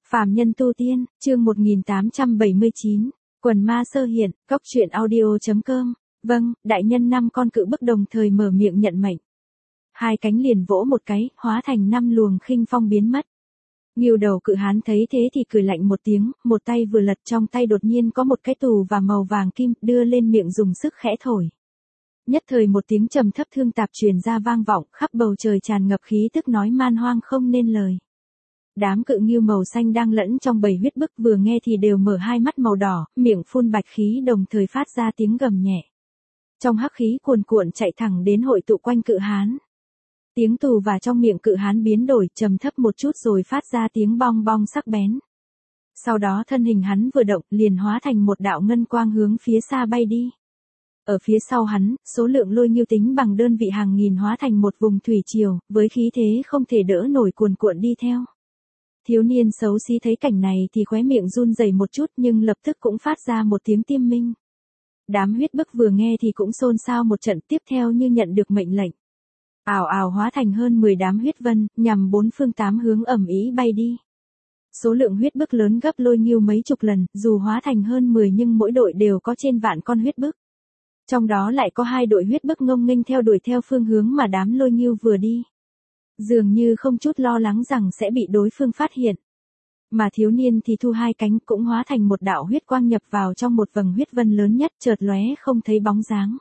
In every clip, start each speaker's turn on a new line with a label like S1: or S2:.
S1: Phàm nhân tu tiên, chương 1879, quần ma sơ hiện, cốc truyện audio.com. Vâng, đại nhân năm con cự bức đồng thời mở miệng nhận mệnh. Hai cánh liền vỗ một cái, hóa thành 5 luồng khinh phong biến mất. Ngưu đầu cự hán thấy thế thì cười lạnh một tiếng, một tay vừa lật, trong tay đột nhiên có một cái tù và màu vàng kim, đưa lên miệng dùng sức khẽ thổi. Nhất thời một tiếng trầm thấp thương tạp truyền ra vang vọng, khắp bầu trời tràn ngập khí tức nói man hoang không nên lời. Đám cự ngưu màu xanh đang lẫn trong bầy huyết bức vừa nghe thì đều mở hai mắt màu đỏ, miệng phun bạch khí đồng thời phát ra tiếng gầm nhẹ. Trong hắc khí cuồn cuộn chạy thẳng đến hội tụ quanh cự hán. Tiếng tù và trong miệng cự hán biến đổi trầm thấp một chút rồi phát ra tiếng bong bong sắc bén. Sau đó thân hình hắn vừa động liền hóa thành một đạo ngân quang hướng phía xa bay đi. Ở phía sau hắn, số lượng lôi ngưu tính bằng đơn vị hàng nghìn hóa thành một vùng thủy triều, với khí thế không thể đỡ nổi cuồn cuộn đi theo. Thiếu niên xấu xí thấy cảnh này thì khóe miệng run rẩy một chút nhưng lập tức cũng phát ra một tiếng tiêm minh. Đám huyết bức vừa nghe thì cũng xôn xao một trận, tiếp theo như nhận được mệnh lệnh. Ào ào hóa thành hơn 10 đám huyết vân, nhằm bốn phương tám hướng ầm ĩ bay đi. Số lượng huyết bức lớn gấp lôi ngưu mấy chục lần, dù hóa thành hơn 10 nhưng mỗi đội đều có trên vạn con huyết bức. Trong đó lại có 2 đội huyết bức ngông nghênh theo đuổi theo phương hướng mà đám lôi ngưu vừa đi. Dường như không chút lo lắng rằng sẽ bị đối phương phát hiện. Mà thiếu niên thì thu hai cánh cũng hóa thành một đạo huyết quang nhập vào trong một vầng huyết vân lớn nhất, chợt lóe không thấy bóng dáng.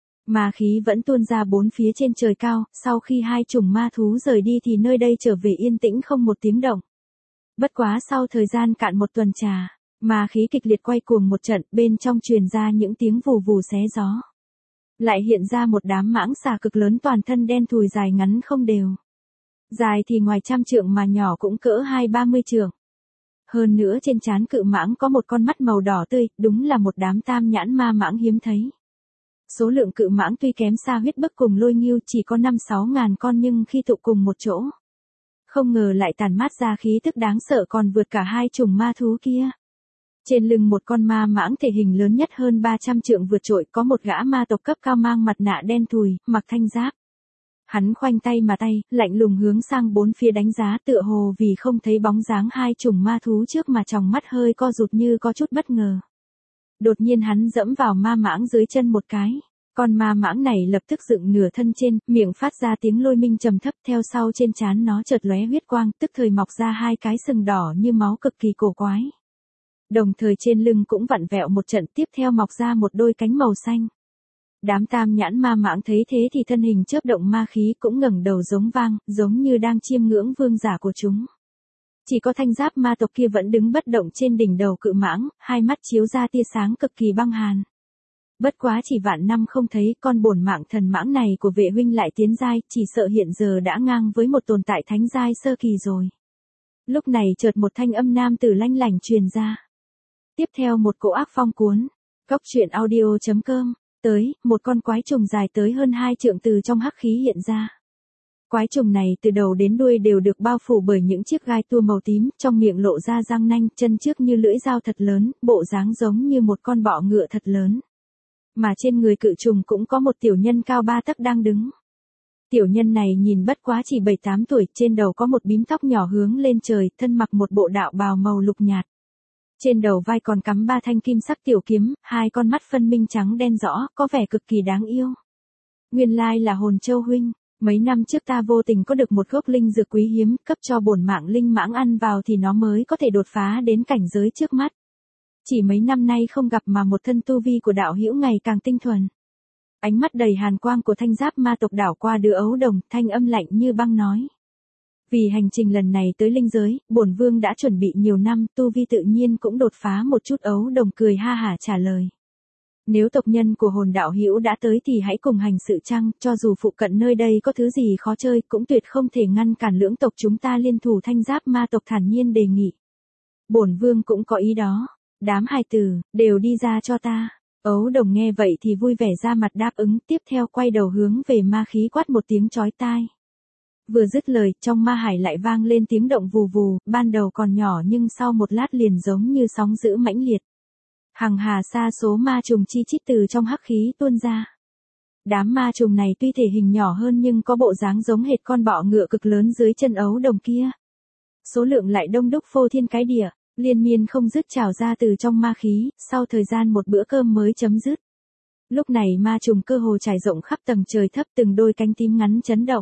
S1: Ma khí vẫn tuôn ra bốn phía trên trời cao, sau khi hai chủng ma thú rời đi thì nơi đây trở về yên tĩnh không một tiếng động. Bất quá sau thời gian cạn một tuần trà, ma khí kịch liệt quay cuồng một trận, bên trong truyền ra những tiếng vù vù xé gió. Lại hiện ra một đám mãng xà cực lớn toàn thân đen thùi dài ngắn không đều. Dài thì ngoài 100 trượng mà nhỏ cũng cỡ 20-30 trượng. Hơn nữa trên trán cự mãng có một con mắt màu đỏ tươi, đúng là một đám tam nhãn ma mãng hiếm thấy. Số lượng cự mãng tuy kém xa huyết bức cùng lôi ngưu chỉ có 5-6 ngàn con nhưng khi tụ cùng một chỗ, không ngờ lại tản mát ra khí tức đáng sợ còn vượt cả hai chủng ma thú kia. Trên lưng một con ma mãng thể hình lớn nhất hơn 300 trượng vượt trội có một gã ma tộc cấp cao mang mặt nạ đen thùi, mặc thanh giáp. Hắn khoanh tay mà tay, lạnh lùng hướng sang bốn phía đánh giá tựa hồ vì không thấy bóng dáng hai chủng ma thú trước mà tròng mắt hơi co rụt như có chút bất ngờ. Đột nhiên hắn dẫm vào ma mãng dưới chân một cái. Con ma mãng này lập tức dựng nửa thân trên, miệng phát ra tiếng lôi minh trầm thấp, theo sau trên trán nó chợt lóe huyết quang, tức thời mọc ra 2 cái sừng đỏ như máu cực kỳ cổ quái. Đồng thời trên lưng cũng vặn vẹo một trận, tiếp theo mọc ra một đôi cánh màu xanh. Đám tam nhãn ma mãng thấy thế thì thân hình chớp động ma khí cũng ngẩng đầu giống vang, giống như đang chiêm ngưỡng vương giả của chúng. Chỉ có thanh giáp ma tộc kia vẫn đứng bất động trên đỉnh đầu cự mãng, hai mắt chiếu ra tia sáng cực kỳ băng hàn. Bất quá chỉ vạn năm không thấy, con bổn mạng thần mãng này của vệ huynh lại tiến giai, chỉ sợ hiện giờ đã ngang với một tồn tại thánh giai sơ kỳ rồi. Lúc này chợt một thanh âm nam tử lanh lảnh truyền ra. Tiếp theo một cỗ ác phong cuốn. Cốc truyện audio.com. Tới, một con quái trùng dài tới hơn 2 trượng từ trong hắc khí hiện ra. Quái trùng này từ đầu đến đuôi đều được bao phủ bởi những chiếc gai tua màu tím, trong miệng lộ ra răng nanh, chân trước như lưỡi dao thật lớn, bộ dáng giống như một con bọ ngựa thật lớn. Mà trên người cự trùng cũng có một tiểu nhân cao 3 tấc đang đứng. Tiểu nhân này nhìn bất quá chỉ 7-8 tuổi, trên đầu có một bím tóc nhỏ hướng lên trời, thân mặc một bộ đạo bào màu lục nhạt. Trên đầu vai còn cắm 3 thanh kim sắc tiểu kiếm, 2 con mắt phân minh trắng đen rõ, có vẻ cực kỳ đáng yêu. Nguyên lai là Hồn Châu huynh, mấy năm trước ta vô tình có được một gốc linh dược quý hiếm, cấp cho bổn mạng linh mãng ăn vào thì nó mới có thể đột phá đến cảnh giới trước mắt. Chỉ mấy năm nay không gặp mà một thân tu vi của đạo hữu ngày càng tinh thuần. Ánh mắt đầy hàn quang của thanh giáp ma tộc đảo qua đứa ấu đồng, thanh âm lạnh như băng nói. Vì hành trình lần này tới linh giới, bổn vương đã chuẩn bị nhiều năm, tu vi tự nhiên cũng đột phá một chút. Ấu đồng cười ha hả trả lời. Nếu tộc nhân của Hồn đạo hữu đã tới thì hãy cùng hành sự chăng, cho dù phụ cận nơi đây có thứ gì khó chơi cũng tuyệt không thể ngăn cản lưỡng tộc chúng ta liên thủ. Thanh giáp ma tộc thản nhiên đề nghị. Bổn vương cũng có ý đó. Đám hài tử, đều đi ra cho ta. Ấu đồng nghe vậy thì vui vẻ ra mặt đáp ứng, tiếp theo quay đầu hướng về ma khí quát một tiếng chói tai. Vừa dứt lời, trong ma hải lại vang lên tiếng động vù vù, ban đầu còn nhỏ nhưng sau một lát liền giống như sóng dữ mãnh liệt. Hằng hà sa số ma trùng chi chít từ trong hắc khí tuôn ra. Đám ma trùng này tuy thể hình nhỏ hơn nhưng có bộ dáng giống hệt con bọ ngựa cực lớn dưới chân ấu đồng kia. số lượng lại đông đúc phô thiên cái địa, liên miên không dứt trào ra từ trong ma khí, sau thời gian một bữa cơm mới chấm dứt. Lúc này ma trùng cơ hồ trải rộng khắp tầng trời thấp, từng đôi cánh tím ngắn chấn động.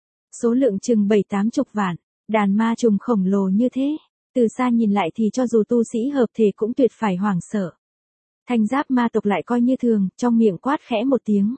S1: Số lượng chừng 7-80 vạn, đàn ma trùng khổng lồ như thế, từ xa nhìn lại thì cho dù tu sĩ hợp thể cũng tuyệt phải hoảng sợ. Thanh giáp ma tộc lại coi như thường, trong miệng quát khẽ một tiếng.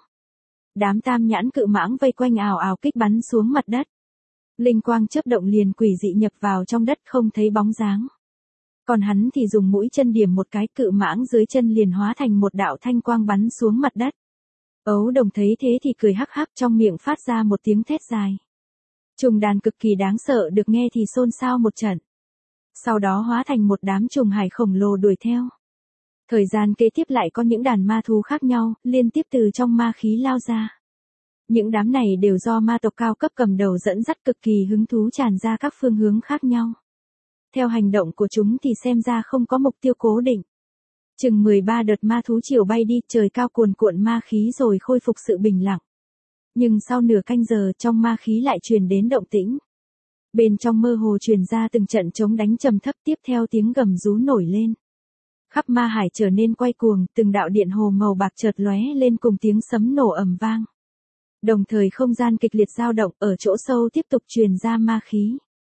S1: Đám tam nhãn cự mãng vây quanh ào ào kích bắn xuống mặt đất. Linh quang chớp động liền quỷ dị nhập vào trong đất không thấy bóng dáng. Còn hắn thì dùng mũi chân điểm một cái, cự mãng dưới chân liền hóa thành một đạo thanh quang bắn xuống mặt đất. Ấu Đồng thấy thế thì cười hắc hắc, trong miệng phát ra một tiếng thét dài. Trùng đàn cực kỳ đáng sợ được nghe thì xôn xao một trận. Sau đó hóa thành một đám trùng hải khổng lồ đuổi theo. Thời gian kế tiếp lại có những đàn ma thú khác nhau, liên tiếp từ trong ma khí lao ra. Những đám này đều do ma tộc cao cấp cầm đầu dẫn dắt, cực kỳ hứng thú tràn ra các phương hướng khác nhau. Theo hành động của chúng thì xem ra không có mục tiêu cố định. Chừng 13 đợt ma thú chiều bay đi, trời cao cuồn cuộn ma khí rồi khôi phục sự bình lặng. Nhưng sau nửa canh giờ trong ma khí lại truyền đến động tĩnh. Bên trong mơ hồ truyền ra từng trận chống đánh trầm thấp, tiếp theo tiếng gầm rú nổi lên. Khắp ma hải trở nên quay cuồng, từng đạo điện hồ màu bạc chợt lóe lên cùng tiếng sấm nổ ầm vang. Đồng thời không gian kịch liệt dao động, ở chỗ sâu tiếp tục truyền ra ma khí.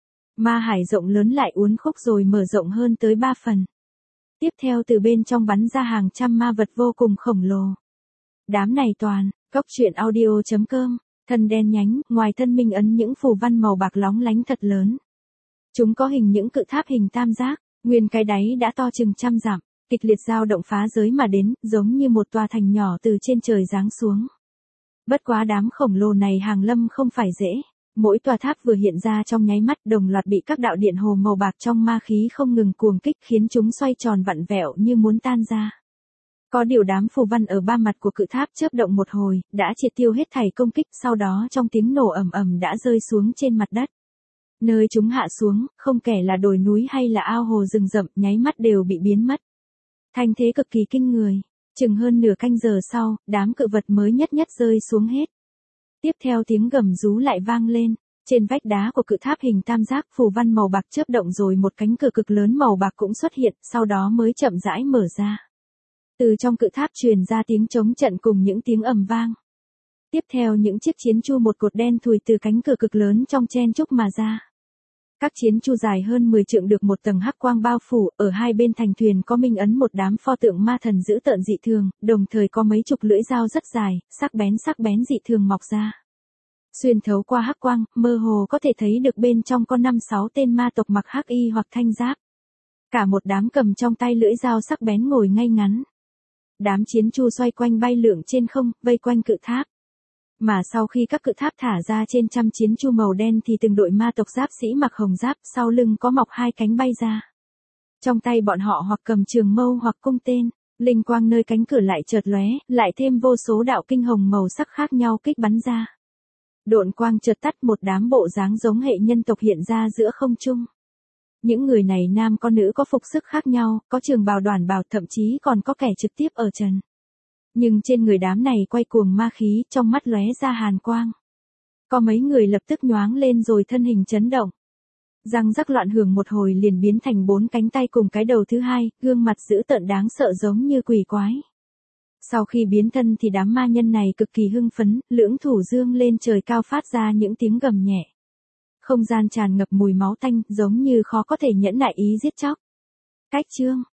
S1: Ma hải rộng lớn lại uốn khúc rồi mở rộng hơn tới 3 phần. Tiếp theo từ bên trong bắn ra hàng trăm ma vật vô cùng khổng lồ. Đám này toàn, Cốc Truyện Audio.com, thân đen nhánh, ngoài thân minh ấn những phù văn màu bạc lóng lánh thật lớn. Chúng có hình những cự tháp hình tam giác, nguyên cái đáy đã to chừng trăm dặm, kịch liệt dao động phá giới mà đến, giống như một tòa thành nhỏ từ trên trời giáng xuống. Bất quá đám khổng lồ này hàng lâm không phải dễ. Mỗi tòa tháp vừa hiện ra trong nháy mắt đồng loạt bị các đạo điện hồ màu bạc trong ma khí không ngừng cuồng kích, khiến chúng xoay tròn vặn vẹo như muốn tan ra. Có điều đám phù văn ở ba mặt của cự tháp chớp động một hồi, đã triệt tiêu hết thảy công kích, sau đó trong tiếng nổ ầm ầm đã rơi xuống trên mặt đất. Nơi chúng hạ xuống, không kể là đồi núi hay là ao hồ rừng rậm, nháy mắt đều bị biến mất. Thanh thế cực kỳ kinh người. Chừng hơn nửa canh giờ sau, đám cự vật mới nhất rơi xuống hết. Tiếp theo tiếng gầm rú lại vang lên. Trên vách đá của cự tháp hình tam giác, phù văn màu bạc chớp động rồi một cánh cửa cực lớn màu bạc cũng xuất hiện, sau đó mới chậm rãi mở ra. Từ trong cự tháp truyền ra tiếng trống trận cùng những tiếng ầm vang. Tiếp theo những chiếc chiến chu một cột đen thùi từ cánh cửa cực lớn trong chen chúc mà ra. Các chiến chu dài hơn 10 trượng được một tầng hắc quang bao phủ, ở hai bên thành thuyền có minh ấn một đám pho tượng ma thần dữ tợn dị thường, đồng thời có mấy chục lưỡi dao rất dài, sắc bén dị thường mọc ra. Xuyên thấu qua hắc quang, mơ hồ có thể thấy được bên trong có 5-6 tên ma tộc mặc hắc y hoặc thanh giáp. Cả một đám cầm trong tay lưỡi dao sắc bén ngồi ngay ngắn. Đám chiến chu xoay quanh bay lượn trên không, vây quanh cự tháp. Mà sau khi các cự tháp thả ra trên trăm chiến chu màu đen thì từng đội ma tộc giáp sĩ mặc hồng giáp, sau lưng có mọc hai cánh bay ra. Trong tay bọn họ hoặc cầm trường mâu hoặc cung tên, linh quang nơi cánh cửa lại chợt lóe, lại thêm vô số đạo kinh hồng màu sắc khác nhau kích bắn ra. Độn quang chợt tắt, một đám bộ dáng giống hệ nhân tộc hiện ra giữa không trung. Những người này nam có nữ, có phục sức khác nhau, có trường bào đoàn bào, thậm chí còn có kẻ trực tiếp ở trần. Nhưng trên người đám này quay cuồng ma khí, trong mắt lóe ra hàn quang. Có mấy người lập tức nhoáng lên rồi thân hình chấn động. Răng rắc loạn hưởng một hồi liền biến thành 4 cánh tay cùng cái đầu thứ hai, gương mặt dữ tợn đáng sợ giống như quỷ quái. Sau khi biến thân thì đám ma nhân này cực kỳ hưng phấn, lưỡng thủ dương lên trời cao phát ra những tiếng gầm nhẹ. Không gian tràn ngập mùi máu tanh, giống như khó có thể nhẫn nại ý giết chóc. Cách chương